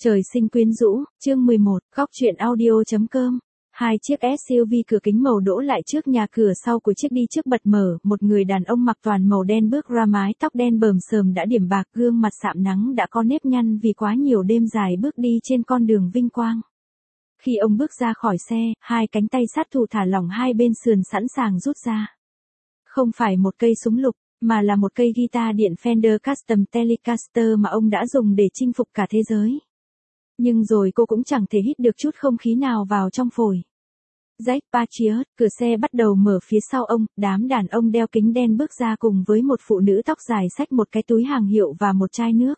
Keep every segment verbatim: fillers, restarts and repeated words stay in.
Trời sinh quyến rũ, chương mười một, góc truyện audio.com. Hai chiếc ét u vê cửa kính màu đỗ lại trước nhà, cửa sau của chiếc đi trước bật mở, một người đàn ông mặc toàn màu đen bước ra, mái tóc đen bờm sờm đã điểm bạc, gương mặt sạm nắng đã có nếp nhăn vì quá nhiều đêm dài bước đi trên con đường vinh quang. Khi ông bước ra khỏi xe, hai cánh tay sát thủ thả lỏng hai bên sườn sẵn sàng rút ra. Không phải một cây súng lục, mà là một cây guitar điện Fender Custom Telecaster mà ông đã dùng để chinh phục cả thế giới. Nhưng rồi cô cũng chẳng thể hít được chút không khí nào vào trong phổi. Jack Patriot, cửa xe bắt đầu mở phía sau ông, đám đàn ông đeo kính đen bước ra cùng với một phụ nữ tóc dài xách một cái túi hàng hiệu và một chai nước.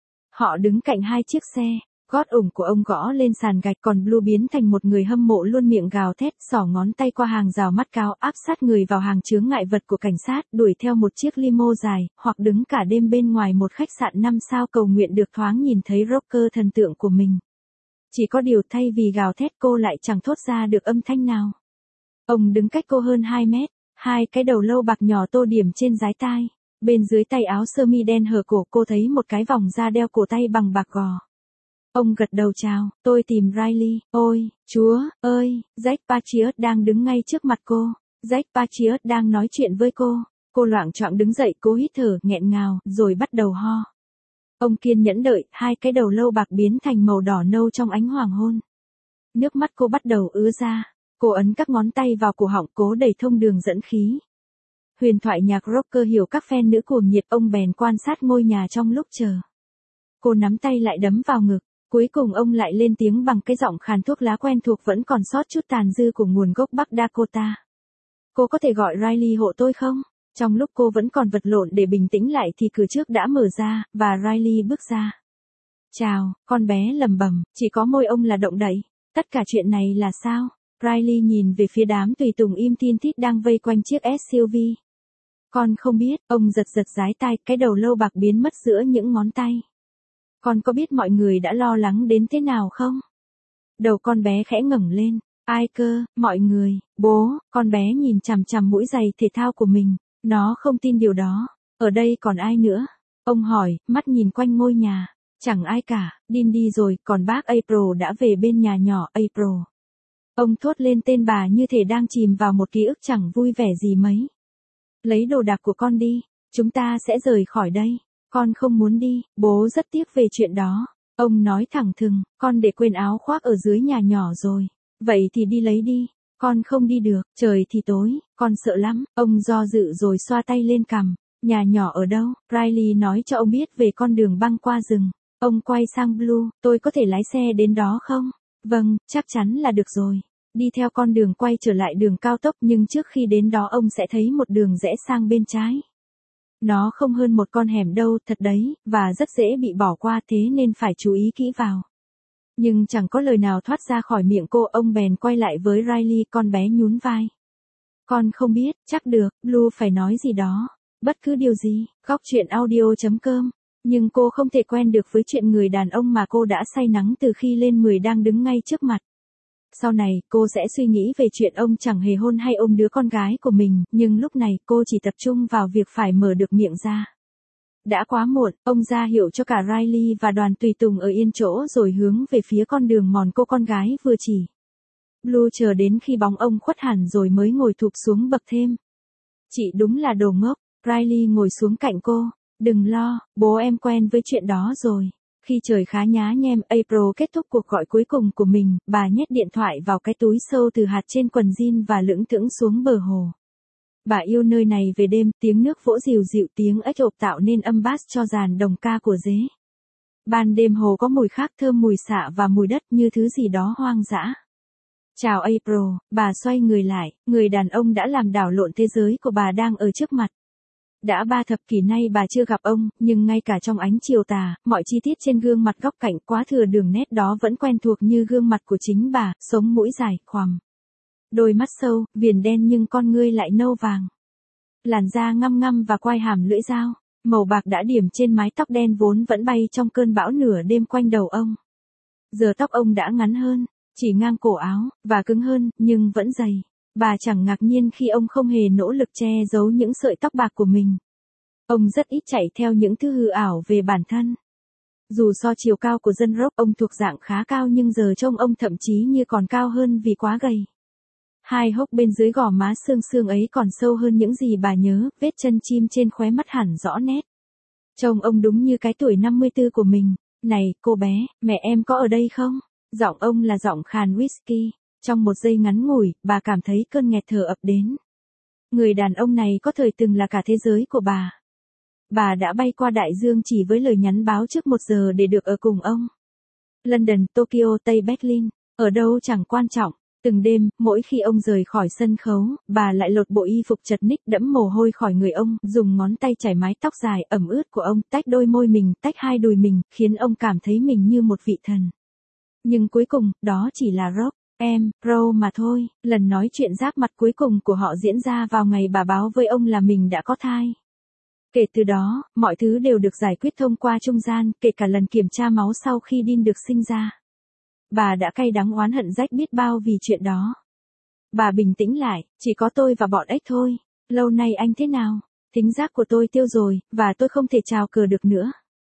Họ đứng cạnh hai chiếc xe, gót ủng của ông gõ lên sàn gạch, còn Blue biến thành một người hâm mộ luôn miệng gào thét, xỏ ngón tay qua hàng rào mắt cao áp sát người vào hàng chướng ngại vật của cảnh sát, đuổi theo một chiếc limo dài, hoặc đứng cả đêm bên ngoài một khách sạn năm sao cầu nguyện được thoáng nhìn thấy rocker thần tượng của mình. Chỉ có điều thay vì gào thét cô lại chẳng thốt ra được âm thanh nào. Ông đứng cách cô hơn hai mét, hai cái đầu lâu bạc nhỏ tô điểm trên dái tai. Bên dưới tay áo sơ mi đen hở cổ cô thấy một cái vòng da đeo cổ tay bằng bạc gò. Ông gật đầu chào, tôi tìm Riley, ôi, chúa, ơi, Jack Patriot đang đứng ngay trước mặt cô. Jack Patriot đang nói chuyện với cô. Cô loạng choạng đứng dậy, cố hít thở, nghẹn ngào, rồi bắt đầu ho. Ông kiên nhẫn đợi, hai cái đầu lâu bạc biến thành màu đỏ nâu trong ánh hoàng hôn. Nước mắt cô bắt đầu ứa ra. Cô ấn các ngón tay vào cổ họng, cố đẩy thông đường dẫn khí. Huyền thoại nhạc rocker hiểu các fan nữ cuồng nhiệt, ông bèn quan sát ngôi nhà trong lúc chờ. Cô nắm tay lại đấm vào ngực. Cuối cùng ông lại lên tiếng bằng cái giọng khàn thuốc lá quen thuộc, vẫn còn sót chút tàn dư của nguồn gốc Bắc Dakota. Cô có thể gọi Riley hộ tôi không? Trong lúc cô vẫn còn vật lộn để bình tĩnh lại thì cửa trước đã mở ra, và Riley bước ra. Chào, con bé lẩm bẩm, chỉ có môi ông là động đậy. Tất cả chuyện này là sao? Riley nhìn về phía đám tùy tùng im tin tít đang vây quanh chiếc ét u vê. Con không biết, ông giật giật dái tai, cái đầu lâu bạc biến mất giữa những ngón tay. Con có biết mọi người đã lo lắng đến thế nào không? Đầu con bé khẽ ngẩng lên. Ai cơ, mọi người, bố, con bé nhìn chằm chằm mũi giày thể thao của mình. Nó không tin điều đó. Ở đây còn ai nữa? Ông hỏi, mắt nhìn quanh ngôi nhà. Chẳng ai cả, Dean đi rồi, còn bác April đã về bên nhà nhỏ. April. Ông thốt lên tên bà như thể đang chìm vào một ký ức chẳng vui vẻ gì mấy. Lấy đồ đạc của con đi, chúng ta sẽ rời khỏi đây. Con không muốn đi, bố rất tiếc về chuyện đó. Ông nói thẳng thừng, con để quên áo khoác ở dưới nhà nhỏ rồi. Vậy thì đi lấy đi. Con không đi được, trời thì tối, con sợ lắm. Ông do dự rồi xoa tay lên cằm. Nhà nhỏ ở đâu? Riley nói cho ông biết về con đường băng qua rừng. Ông quay sang Blue, tôi có thể lái xe đến đó không? Vâng, chắc chắn là được rồi. Đi theo con đường quay trở lại đường cao tốc, nhưng trước khi đến đó ông sẽ thấy một đường rẽ sang bên trái. Nó không hơn một con hẻm đâu, thật đấy, và rất dễ bị bỏ qua, thế nên phải chú ý kỹ vào. Nhưng chẳng có lời nào thoát ra khỏi miệng cô, ông bèn quay lại với Riley, con bé nhún vai. Con không biết, chắc được, Blue phải nói gì đó, bất cứ điều gì, góc truyện audio.com. Nhưng cô không thể quen được với chuyện người đàn ông mà cô đã say nắng từ khi lên mười đang đứng ngay trước mặt. Sau này, cô sẽ suy nghĩ về chuyện ông chẳng hề hôn hay ôm đứa con gái của mình, nhưng lúc này cô chỉ tập trung vào việc phải mở được miệng ra. Đã quá muộn, ông ra hiệu cho cả Riley và đoàn tùy tùng ở yên chỗ rồi hướng về phía con đường mòn cô con gái vừa chỉ. Blue chờ đến khi bóng ông khuất hẳn rồi mới ngồi thụp xuống bậc thêm. Chị đúng là đồ ngốc. Riley ngồi xuống cạnh cô. Đừng lo, bố em quen với chuyện đó rồi. Khi trời khá nhá nhem, April kết thúc cuộc gọi cuối cùng của mình, bà nhét điện thoại vào cái túi sâu từ hạt trên quần jean và lững thững xuống bờ hồ. Bà yêu nơi này về đêm, tiếng nước vỗ dịu dịu, tiếng ếch ộp tạo nên âm bass cho dàn đồng ca của dế. Ban đêm hồ có mùi khác, thơm mùi xạ và mùi đất như thứ gì đó hoang dã. Chào April, bà xoay người lại, người đàn ông đã làm đảo lộn thế giới của bà đang ở trước mặt. Đã ba thập kỷ nay bà chưa gặp ông, nhưng ngay cả trong ánh chiều tà, mọi chi tiết trên gương mặt góc cạnh quá thừa đường nét đó vẫn quen thuộc như gương mặt của chính bà, sống mũi dài, khoằm. Đôi mắt sâu, viền đen nhưng con ngươi lại nâu vàng. Làn da ngăm ngăm và quai hàm lưỡi dao, màu bạc đã điểm trên mái tóc đen vốn vẫn bay trong cơn bão nửa đêm quanh đầu ông. Giờ tóc ông đã ngắn hơn, chỉ ngang cổ áo, và cứng hơn, nhưng vẫn dày. Bà chẳng ngạc nhiên khi ông không hề nỗ lực che giấu những sợi tóc bạc của mình. Ông rất ít chạy theo những thứ hư ảo về bản thân. Dù so chiều cao của dân rock ông thuộc dạng khá cao nhưng giờ trông ông thậm chí như còn cao hơn vì quá gầy. Hai hốc bên dưới gò má xương xương ấy còn sâu hơn những gì bà nhớ, vết chân chim trên khóe mắt hẳn rõ nét. Trông ông đúng như cái tuổi năm mươi tư của mình. Này, cô bé, mẹ em có ở đây không? Giọng ông là giọng khàn whisky. Trong một giây ngắn ngủi, bà cảm thấy cơn nghẹt thở ập đến. Người đàn ông này có thời từng là cả thế giới của bà. Bà đã bay qua đại dương chỉ với lời nhắn báo trước một giờ để được ở cùng ông. London, Tokyo, Tây Berlin, ở đâu chẳng quan trọng. Từng đêm, mỗi khi ông rời khỏi sân khấu, bà lại lột bộ y phục chật ních đẫm mồ hôi khỏi người ông, dùng ngón tay chải mái tóc dài ẩm ướt của ông, tách đôi môi mình, tách hai đùi mình, khiến ông cảm thấy mình như một vị thần. Nhưng cuối cùng, đó chỉ là rock, em, pro mà thôi. Lần nói chuyện giáp mặt cuối cùng của họ diễn ra vào ngày bà báo với ông là mình đã có thai. Kể từ đó, mọi thứ đều được giải quyết thông qua trung gian, kể cả lần kiểm tra máu sau khi Dean được sinh ra. Bà đã cay đắng oán hận rách biết bao vì chuyện đó. Bà bình tĩnh lại, chỉ có tôi và bọn ếch thôi. Lâu nay anh thế nào? Thính giác của tôi tiêu rồi, và tôi không thể chào cờ được nữa.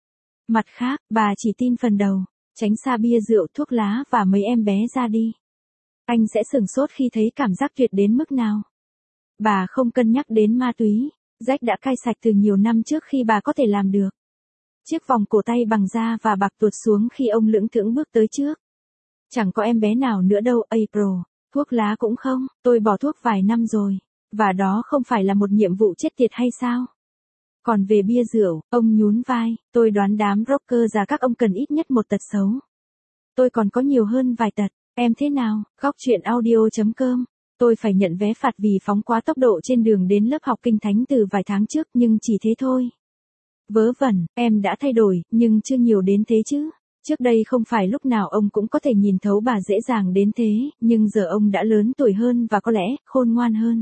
Mặt khác, bà chỉ tin phần đầu. Tránh xa bia rượu, thuốc lá và mấy em bé ra đi. Anh sẽ sửng sốt khi thấy cảm giác tuyệt đến mức nào. Bà không cân nhắc đến ma túy. Jack đã cai sạch từ nhiều năm trước khi bà có thể làm được. Chiếc vòng cổ tay bằng da và bạc tuột xuống khi ông lững thững bước tới trước. Chẳng có em bé nào nữa đâu, April. Thuốc lá cũng không, tôi bỏ thuốc vài năm rồi. Và đó không phải là một nhiệm vụ chết tiệt hay sao? Còn về bia rượu, ông nhún vai, tôi đoán đám rocker già các ông cần ít nhất một tật xấu. Tôi còn có nhiều hơn vài tật, em thế nào? Góc chuyện audio chấm com. Tôi phải nhận vé phạt vì phóng quá tốc độ trên đường đến lớp học kinh thánh từ vài tháng trước nhưng chỉ thế thôi. Vớ vẩn, em đã thay đổi, nhưng chưa nhiều đến thế chứ. Trước đây không phải lúc nào ông cũng có thể nhìn thấu bà dễ dàng đến thế, nhưng giờ ông đã lớn tuổi hơn và có lẽ khôn ngoan hơn.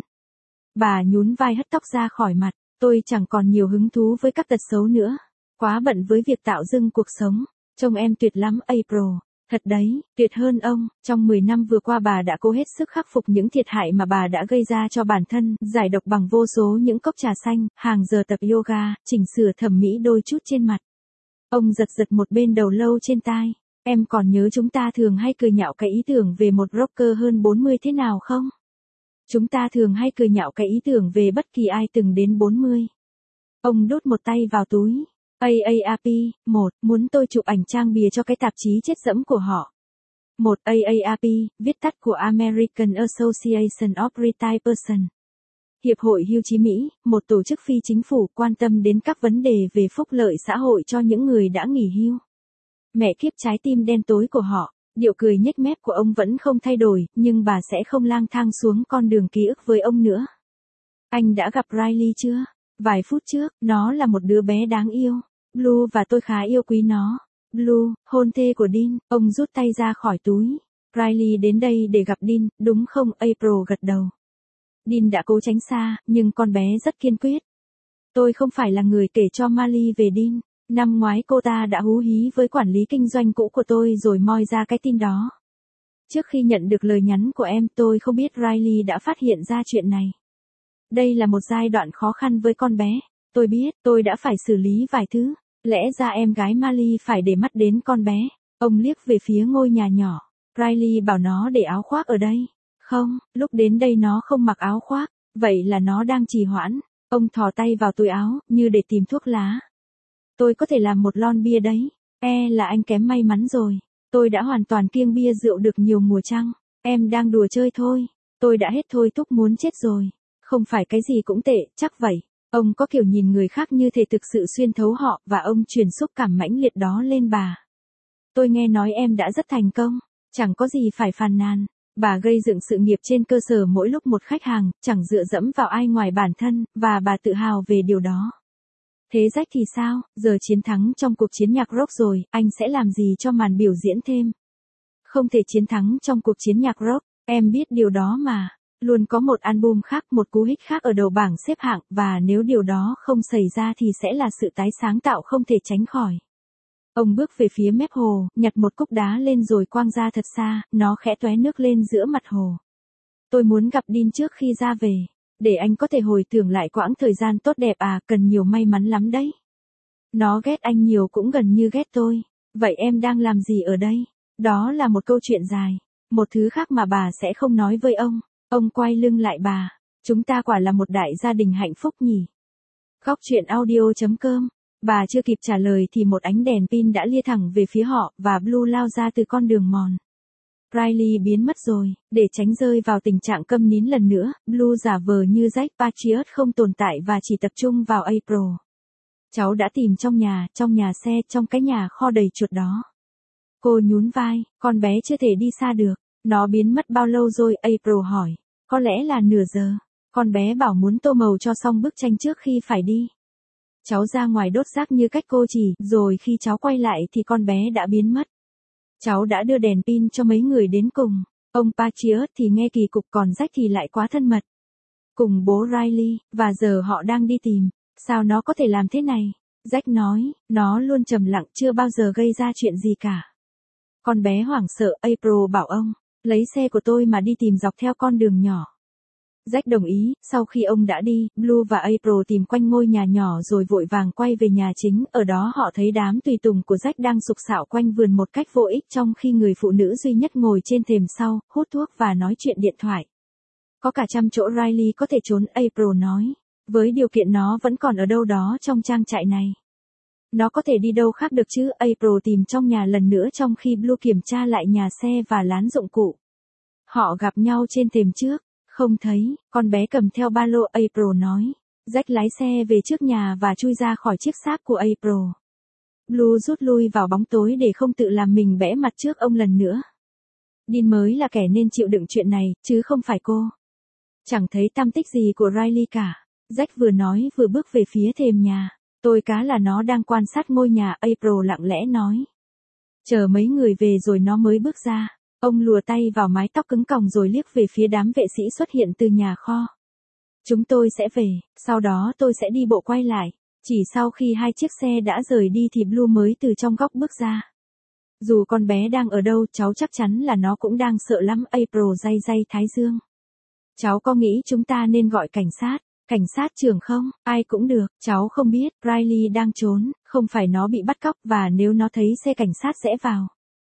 Bà nhún vai hất tóc ra khỏi mặt, tôi chẳng còn nhiều hứng thú với các tật xấu nữa. Quá bận với việc tạo dưng cuộc sống. Trông em tuyệt lắm, April. Thật đấy, tuyệt hơn ông. Trong mười năm vừa qua bà đã cố hết sức khắc phục những thiệt hại mà bà đã gây ra cho bản thân, giải độc bằng vô số những cốc trà xanh, hàng giờ tập yoga, chỉnh sửa thẩm mỹ đôi chút trên mặt. Ông giật giật một bên đầu lâu trên tai. Em còn nhớ chúng ta thường hay cười nhạo cái ý tưởng về một rocker hơn bốn mươi thế nào không? Chúng ta thường hay cười nhạo cái ý tưởng về bất kỳ ai từng đến bốn mươi. Ông đút một tay vào túi. a a rờ pê, một, muốn tôi chụp ảnh trang bìa cho cái tạp chí chết dẫm của họ. một. a a rờ pê, viết tắt của American Association of Retired Persons. Hiệp hội Hưu trí Mỹ, một tổ chức phi chính phủ quan tâm đến các vấn đề về phúc lợi xã hội cho những người đã nghỉ hưu. Mẹ kiếp trái tim đen tối của họ, điệu cười nhếch mép của ông vẫn không thay đổi, nhưng bà sẽ không lang thang xuống con đường ký ức với ông nữa. Anh đã gặp Riley chưa? Vài phút trước, nó là một đứa bé đáng yêu. Blue và tôi khá yêu quý nó. Blue, hôn thê của Dean, ông rút tay ra khỏi túi. Riley đến đây để gặp Dean, đúng không? April gật đầu. Dean đã cố tránh xa, nhưng con bé rất kiên quyết. Tôi không phải là người kể cho Marley về Dean. Năm ngoái cô ta đã hú hí với quản lý kinh doanh cũ của tôi rồi moi ra cái tin đó. Trước khi nhận được lời nhắn của em, tôi không biết Riley đã phát hiện ra chuyện này. Đây là một giai đoạn khó khăn với con bé. Tôi biết, tôi đã phải xử lý vài thứ. Lẽ ra em gái Marley phải để mắt đến con bé. Ông liếc về phía ngôi nhà nhỏ. Riley bảo nó để áo khoác ở đây. Không, lúc đến đây nó không mặc áo khoác. Vậy là nó đang trì hoãn. Ông thò tay vào túi áo, như để tìm thuốc lá. Tôi có thể làm một lon bia đấy. E là anh kém may mắn rồi. Tôi đã hoàn toàn kiêng bia rượu được nhiều mùa trăng. Em đang đùa chơi thôi. Tôi đã hết thôi thúc muốn chết rồi. Không phải cái gì cũng tệ, chắc vậy. Ông có kiểu nhìn người khác như thể thực sự xuyên thấu họ, và ông truyền xúc cảm mãnh liệt đó lên bà. Tôi nghe nói em đã rất thành công. Chẳng có gì phải phàn nàn. Bà gây dựng sự nghiệp trên cơ sở mỗi lúc một khách hàng, chẳng dựa dẫm vào ai ngoài bản thân, và bà tự hào về điều đó. Thế Jack thì sao? Giờ chiến thắng trong cuộc chiến nhạc rock rồi, anh sẽ làm gì cho màn biểu diễn thêm? Không thể chiến thắng trong cuộc chiến nhạc rock, em biết điều đó mà. Luôn có một album khác, một cú hích khác ở đầu bảng xếp hạng, và nếu điều đó không xảy ra thì sẽ là sự tái sáng tạo không thể tránh khỏi. Ông bước về phía mép hồ, nhặt một cúc đá lên rồi quăng ra thật xa, nó khẽ tóe nước lên giữa mặt hồ. Tôi muốn gặp Dean trước khi ra về. Để anh có thể hồi tưởng lại quãng thời gian tốt đẹp à, cần nhiều may mắn lắm đấy. Nó ghét anh nhiều cũng gần như ghét tôi. Vậy em đang làm gì ở đây? Đó là một câu chuyện dài. Một thứ khác mà bà sẽ không nói với ông. Ông quay lưng lại bà. Chúng ta quả là một đại gia đình hạnh phúc nhỉ. Góc chuyện audio.com. Bà chưa kịp trả lời thì một ánh đèn pin đã lia thẳng về phía họ và Blue lao ra từ con đường mòn. Riley biến mất rồi, để tránh rơi vào tình trạng câm nín lần nữa, Blue giả vờ như Jack Patriot không tồn tại và chỉ tập trung vào April. Cháu đã tìm trong nhà, trong nhà xe, trong cái nhà kho đầy chuột đó. Cô nhún vai, con bé chưa thể đi xa được. Nó biến mất bao lâu rồi? April hỏi. Có lẽ là nửa giờ. Con bé bảo muốn tô màu cho xong bức tranh trước khi phải đi. Cháu ra ngoài đốt rác như cách cô chỉ, rồi khi cháu quay lại thì con bé đã biến mất. Cháu đã đưa đèn pin cho mấy người đến cùng. Ông Patriot thì nghe kỳ cục còn Jack thì lại quá thân mật. Cùng bố Riley, và giờ họ đang đi tìm. Sao nó có thể làm thế này? Jack nói, nó luôn trầm lặng chưa bao giờ gây ra chuyện gì cả. Con bé hoảng sợ, April bảo ông, lấy xe của tôi mà đi tìm dọc theo con đường nhỏ. Jack đồng ý, sau khi ông đã đi, Blue và April tìm quanh ngôi nhà nhỏ rồi vội vàng quay về nhà chính, ở đó họ thấy đám tùy tùng của Jack đang sục sạo quanh vườn một cách vô ích trong khi người phụ nữ duy nhất ngồi trên thềm sau, hút thuốc và nói chuyện điện thoại. Có cả trăm chỗ Riley có thể trốn, April nói, với điều kiện nó vẫn còn ở đâu đó trong trang trại này. Nó có thể đi đâu khác được chứ? April tìm trong nhà lần nữa trong khi Blue kiểm tra lại nhà xe và lán dụng cụ. Họ gặp nhau trên thềm trước. Không thấy, con bé cầm theo ba lô, April nói. Jack lái xe về trước nhà và chui ra khỏi chiếc xác của April. Blue rút lui vào bóng tối để không tự làm mình bẽ mặt trước ông lần nữa. Dean mới là kẻ nên chịu đựng chuyện này, chứ không phải cô. Chẳng thấy tăm tích gì của Riley cả. Jack vừa nói vừa bước về phía thềm nhà. Tôi cá là nó đang quan sát ngôi nhà, April lặng lẽ nói. Chờ mấy người về rồi nó mới bước ra. Ông lùa tay vào mái tóc cứng còng rồi liếc về phía đám vệ sĩ xuất hiện từ nhà kho. Chúng tôi sẽ về, sau đó tôi sẽ đi bộ quay lại. Chỉ sau khi hai chiếc xe đã rời đi thì Blue mới từ trong góc bước ra. Dù con bé đang ở đâu, cháu chắc chắn là nó cũng đang sợ lắm, April day day thái dương. Cháu có nghĩ chúng ta nên gọi cảnh sát? Cảnh sát trưởng không? Ai cũng được, cháu không biết, Riley đang trốn, không phải nó bị bắt cóc và nếu nó thấy xe cảnh sát sẽ vào.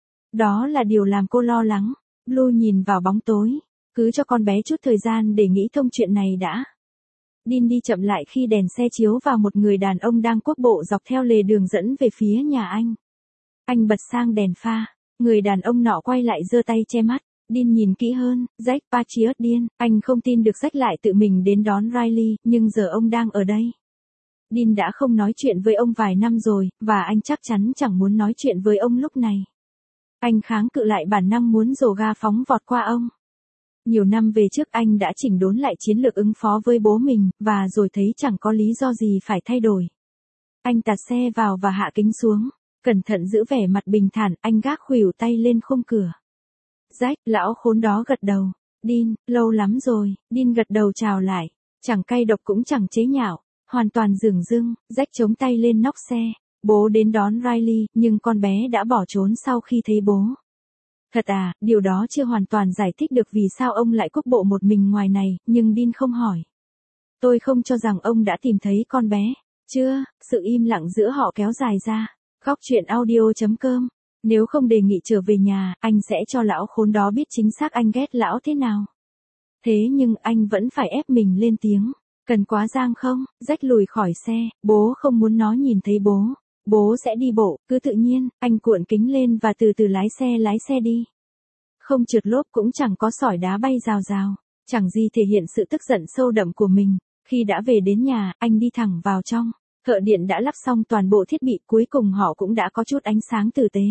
Đó là điều làm cô lo lắng. Blue nhìn vào bóng tối. Cứ cho con bé chút thời gian để nghĩ thông chuyện này đã. Dean đi chậm lại khi đèn xe chiếu vào một người đàn ông đang cuốc bộ dọc theo lề đường dẫn về phía nhà anh. Anh bật sang đèn pha. Người đàn ông nọ quay lại giơ tay che mắt. Dean nhìn kỹ hơn, Jack Patriot điên. Anh không tin được Jack lại tự mình đến đón Riley, nhưng giờ ông đang ở đây. Dean đã không nói chuyện với ông vài năm rồi, và anh chắc chắn chẳng muốn nói chuyện với ông lúc này. Anh kháng cự lại bản năng muốn dồ ga phóng vọt qua ông. Nhiều năm về trước anh đã chỉnh đốn lại chiến lược ứng phó với bố mình, và rồi thấy chẳng có lý do gì phải thay đổi. Anh tạt xe vào và hạ kính xuống. Cẩn thận giữ vẻ mặt bình thản, anh gác khuỷu tay lên khung cửa. Jack, lão khốn đó gật đầu. Dean, lâu lắm rồi. Dean gật đầu chào lại. Chẳng cay độc cũng chẳng chế nhạo. Hoàn toàn dửng dưng, Jack chống tay lên nóc xe. Bố đến đón Riley, nhưng con bé đã bỏ trốn sau khi thấy bố. Thật à, điều đó chưa hoàn toàn giải thích được vì sao ông lại cuốc bộ một mình ngoài này, nhưng Dean không hỏi. Tôi không cho rằng ông đã tìm thấy con bé. Chưa, sự im lặng giữa họ kéo dài ra. Góc chuyện audio.com. Nếu không đề nghị trở về nhà, anh sẽ cho lão khốn đó biết chính xác anh ghét lão thế nào. Thế nhưng anh vẫn phải ép mình lên tiếng. Cần quá giang không? Jack lùi khỏi xe, bố không muốn nó nhìn thấy bố. Bố sẽ đi bộ, cứ tự nhiên, anh cuộn kính lên và từ từ lái xe lái xe đi. Không trượt lốp cũng chẳng có sỏi đá bay rào rào, chẳng gì thể hiện sự tức giận sâu đậm của mình. Khi đã về đến nhà, anh đi thẳng vào trong. Thợ điện đã lắp xong toàn bộ thiết bị, cuối cùng họ cũng đã có chút ánh sáng tử tế.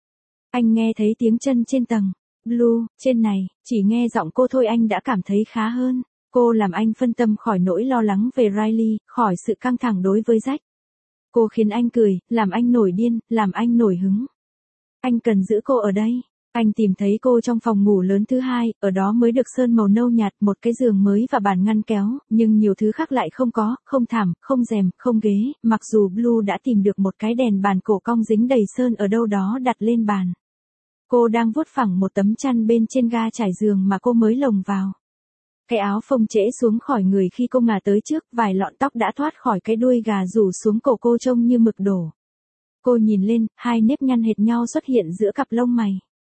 Anh nghe thấy tiếng chân trên tầng. Blue, trên này, chỉ nghe giọng cô thôi anh đã cảm thấy khá hơn. Cô làm anh phân tâm khỏi nỗi lo lắng về Riley, khỏi sự căng thẳng đối với Jack. Cô khiến anh cười, làm anh nổi điên, làm anh nổi hứng. Anh cần giữ cô ở đây. Anh tìm thấy cô trong phòng ngủ lớn thứ hai, ở đó mới được sơn màu nâu nhạt, một cái giường mới và bàn ngăn kéo, nhưng nhiều thứ khác lại không có, không thảm, không rèm, không ghế, mặc dù Blue đã tìm được một cái đèn bàn cổ cong dính đầy sơn ở đâu đó đặt lên bàn. Cô đang vuốt phẳng một tấm chăn bên trên ga trải giường mà cô mới lồng vào. Cái áo phông trễ xuống khỏi người khi cô ngả tới trước, vài lọn tóc đã thoát khỏi cái đuôi gà rủ xuống cổ cô trông như mực đổ. Cô nhìn lên, hai nếp nhăn hệt nhau xuất hiện giữa cặp lông mày.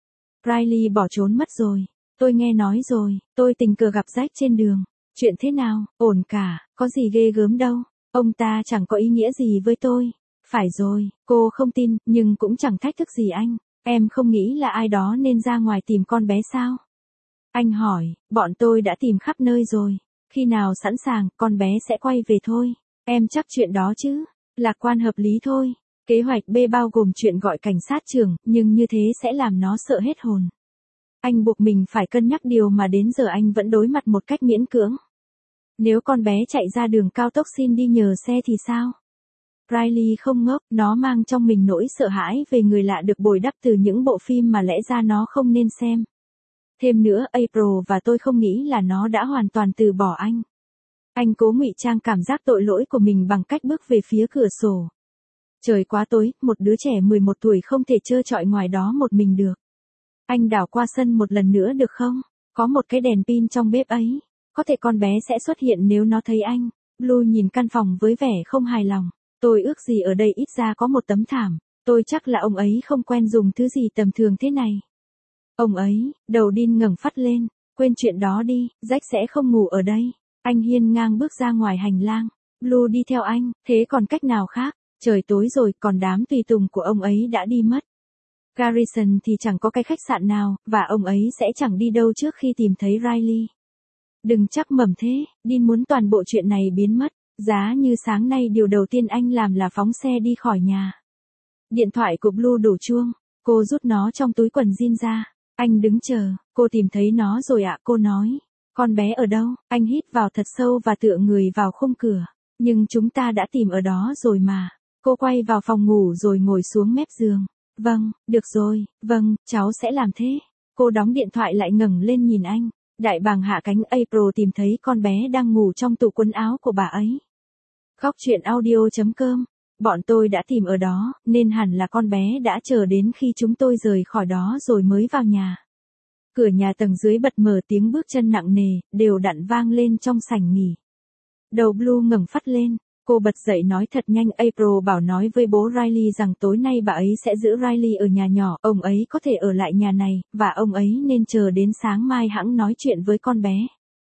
Riley bỏ trốn mất rồi. Tôi nghe nói rồi, tôi tình cờ gặp Jack trên đường. Chuyện thế nào, ổn cả, có gì ghê gớm đâu. Ông ta chẳng có ý nghĩa gì với tôi. Phải rồi, cô không tin, nhưng cũng chẳng thách thức gì anh. Em không nghĩ là ai đó nên ra ngoài tìm con bé sao? Anh hỏi, bọn tôi đã tìm khắp nơi rồi. Khi nào sẵn sàng, con bé sẽ quay về thôi. Em chắc chuyện đó chứ. Lạc quan hợp lý thôi. Kế hoạch B bao gồm chuyện gọi cảnh sát trưởng, nhưng như thế sẽ làm nó sợ hết hồn. Anh buộc mình phải cân nhắc điều mà đến giờ anh vẫn đối mặt một cách miễn cưỡng. Nếu con bé chạy ra đường cao tốc xin đi nhờ xe thì sao? Riley không ngốc, nó mang trong mình nỗi sợ hãi về người lạ được bồi đắp từ những bộ phim mà lẽ ra nó không nên xem. Thêm nữa, April và tôi không nghĩ là nó đã hoàn toàn từ bỏ anh. Anh cố ngụy trang cảm giác tội lỗi của mình bằng cách bước về phía cửa sổ. Trời quá tối, một đứa trẻ mười một tuổi không thể trơ trọi ngoài đó một mình được. Anh đảo qua sân một lần nữa được không? Có một cái đèn pin trong bếp ấy. Có thể con bé sẽ xuất hiện nếu nó thấy anh. Blue nhìn căn phòng với vẻ không hài lòng. Tôi ước gì ở đây ít ra có một tấm thảm. Tôi chắc là ông ấy không quen dùng thứ gì tầm thường thế này. Ông ấy, đầu Dean ngẩng phát lên. Quên chuyện đó đi, Jack sẽ không ngủ ở đây. Anh hiên ngang bước ra ngoài hành lang. Blue đi theo anh, thế còn cách nào khác? Trời tối rồi, còn đám tùy tùng của ông ấy đã đi mất. Garrison thì chẳng có cái khách sạn nào, và ông ấy sẽ chẳng đi đâu trước khi tìm thấy Riley. Đừng chắc mẩm thế, Dean muốn toàn bộ chuyện này biến mất. Giá như sáng nay điều đầu tiên anh làm là phóng xe đi khỏi nhà. Điện thoại của Blue đổ chuông. Cô rút nó trong túi quần jean ra. Anh đứng chờ, cô tìm thấy nó rồi ạ, cô nói. Con bé ở đâu? Anh hít vào thật sâu và tựa người vào khung cửa. Nhưng chúng ta đã tìm ở đó rồi mà. Cô quay vào phòng ngủ rồi ngồi xuống mép giường. Vâng, được rồi, vâng, cháu sẽ làm thế. Cô đóng điện thoại lại ngẩng lên nhìn anh. Đại bàng hạ cánh. April tìm thấy con bé đang ngủ trong tủ quần áo của bà ấy. Góc truyện audio chấm com. Bọn tôi đã tìm ở đó, nên hẳn là con bé đã chờ đến khi chúng tôi rời khỏi đó rồi mới vào nhà. Cửa nhà tầng dưới bật mở, tiếng bước chân nặng nề, đều đặn vang lên trong sảnh nghỉ. Đầu Blue ngẩng phát lên. Cô bật dậy nói thật nhanh. April bảo nói với bố Riley rằng tối nay bà ấy sẽ giữ Riley ở nhà nhỏ. Ông ấy có thể ở lại nhà này, và ông ấy nên chờ đến sáng mai hẵng nói chuyện với con bé.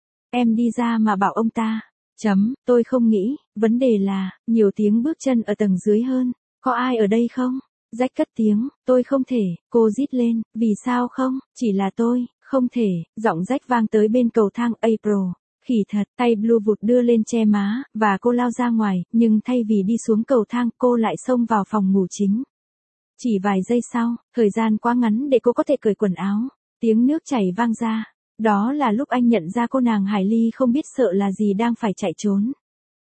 Em đi ra mà bảo ông ta. Chấm, tôi không nghĩ, vấn đề là, nhiều tiếng bước chân ở tầng dưới hơn. Có ai ở đây không? Jack cất tiếng, tôi không thể, cô rít lên, vì sao không, chỉ là tôi, không thể, giọng Jack vang tới bên cầu thang. April. Khỉ thật, tay Blue vụt đưa lên che má, và cô lao ra ngoài, nhưng thay vì đi xuống cầu thang, cô lại xông vào phòng ngủ chính. Chỉ vài giây sau, thời gian quá ngắn để cô có thể cởi quần áo, tiếng nước chảy vang ra. Đó là lúc anh nhận ra cô nàng Hải Ly không biết sợ là gì đang phải chạy trốn.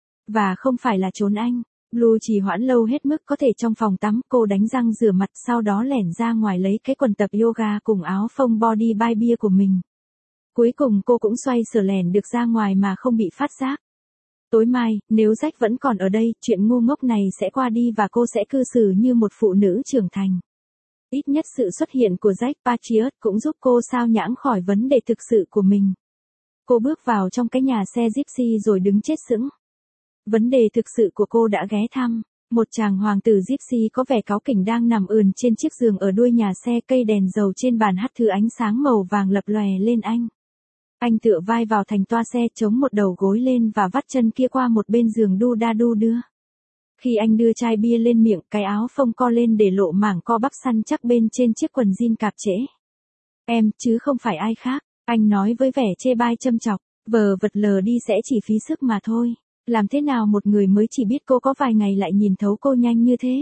Và không phải là trốn anh. Blue trì hoãn lâu hết mức có thể trong phòng tắm. Cô đánh răng rửa mặt, sau đó lẻn ra ngoài lấy cái quần tập yoga cùng áo phông body by bia của mình. Cuối cùng cô cũng xoay sở lẻn được ra ngoài mà không bị phát giác. Tối mai, nếu Jack vẫn còn ở đây, chuyện ngu ngốc này sẽ qua đi và cô sẽ cư xử như một phụ nữ trưởng thành. Ít nhất sự xuất hiện của Jack Patriot cũng giúp cô sao nhãng khỏi vấn đề thực sự của mình. Cô bước vào trong cái nhà xe Gypsy rồi đứng chết sững. Vấn đề thực sự của cô đã ghé thăm. Một chàng hoàng tử Gypsy có vẻ cáu kỉnh đang nằm ườn trên chiếc giường ở đuôi nhà xe, cây đèn dầu trên bàn hắt thứ ánh sáng màu vàng lập lòe lên anh. Anh tựa vai vào thành toa xe, chống một đầu gối lên và vắt chân kia qua một bên giường đu đa đu đưa. Khi anh đưa chai bia lên miệng, cái áo phông co lên để lộ mảng co bắp săn chắc bên trên chiếc quần jean cạp trễ. Em, chứ không phải ai khác, anh nói với vẻ chê bai châm chọc, vờ vật lờ đi sẽ chỉ phí sức mà thôi. Làm thế nào một người mới chỉ biết cô có vài ngày lại nhìn thấu cô nhanh như thế?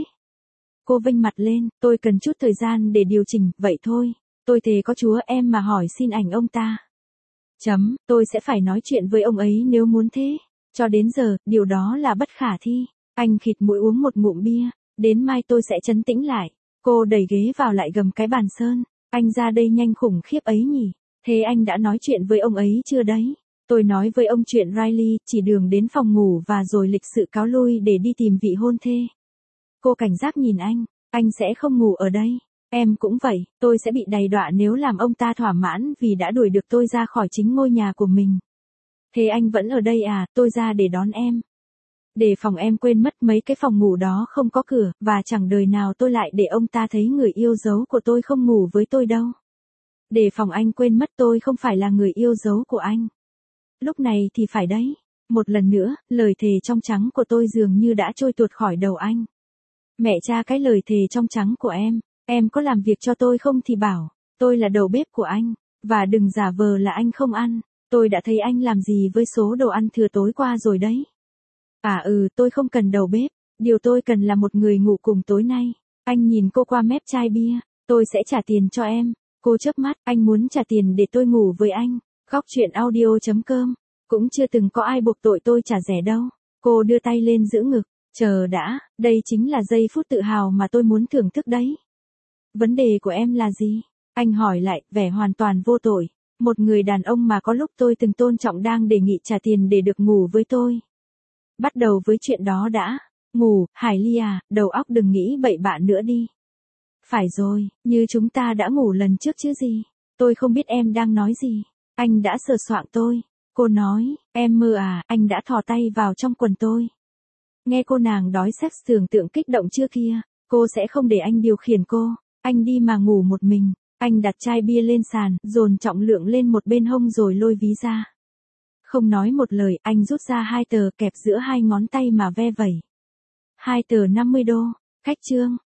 Cô vênh mặt lên, tôi cần chút thời gian để điều chỉnh, vậy thôi. Tôi thề có Chúa em mà hỏi xin ảnh ông ta. Chấm, tôi sẽ phải nói chuyện với ông ấy nếu muốn thế. Cho đến giờ, điều đó là bất khả thi. Anh khịt mũi uống một ngụm bia. Đến mai tôi sẽ trấn tĩnh lại. Cô đẩy ghế vào lại gầm cái bàn sơn. Anh ra đây nhanh khủng khiếp ấy nhỉ. Thế anh đã nói chuyện với ông ấy chưa đấy? Tôi nói với ông chuyện Riley, chỉ đường đến phòng ngủ và rồi lịch sự cáo lui để đi tìm vị hôn thê. Cô cảnh giác nhìn anh. Anh sẽ không ngủ ở đây. Em cũng vậy, tôi sẽ bị đầy đọa nếu làm ông ta thỏa mãn vì đã đuổi được tôi ra khỏi chính ngôi nhà của mình. Thế anh vẫn ở đây à, tôi ra để đón em. Để phòng em quên mất mấy cái phòng ngủ đó không có cửa, và chẳng đời nào tôi lại để ông ta thấy người yêu dấu của tôi không ngủ với tôi đâu. Để phòng anh quên mất tôi không phải là người yêu dấu của anh. Lúc này thì phải đấy. Một lần nữa, lời thề trong trắng của tôi dường như đã trôi tuột khỏi đầu anh. Mẹ cha cái lời thề trong trắng của em, em có làm việc cho tôi không thì bảo, tôi là đầu bếp của anh, và đừng giả vờ là anh không ăn, tôi đã thấy anh làm gì với số đồ ăn thừa tối qua rồi đấy. À ừ, tôi không cần đầu bếp, điều tôi cần là một người ngủ cùng tối nay. Anh nhìn cô qua mép chai bia, tôi sẽ trả tiền cho em. Cô chớp mắt, anh muốn trả tiền để tôi ngủ với anh. Góc chuyện audio chấm com, cũng chưa từng có ai buộc tội tôi trả rẻ đâu. Cô đưa tay lên giữ ngực, chờ đã, đây chính là giây phút tự hào mà tôi muốn thưởng thức đấy. Vấn đề của em là gì? Anh hỏi lại, vẻ hoàn toàn vô tội. Một người đàn ông mà có lúc tôi từng tôn trọng đang đề nghị trả tiền để được ngủ với tôi. Bắt đầu với chuyện đó đã. Ngủ, Hải Ly à, đầu óc đừng nghĩ bậy bạ nữa đi. Phải rồi, như chúng ta đã ngủ lần trước chứ gì. Tôi không biết em đang nói gì. Anh đã sờ soạng tôi. Cô nói, em mơ à, anh đã thò tay vào trong quần tôi. Nghe cô nàng đói sex tưởng tượng kích động chưa kia. Cô sẽ không để anh điều khiển cô. Anh đi mà ngủ một mình. Anh đặt chai bia lên sàn, dồn trọng lượng lên một bên hông rồi lôi ví ra. Không nói một lời, anh rút ra hai tờ kẹp giữa hai ngón tay mà ve vẩy. Hai tờ năm mươi đô. Cách chương.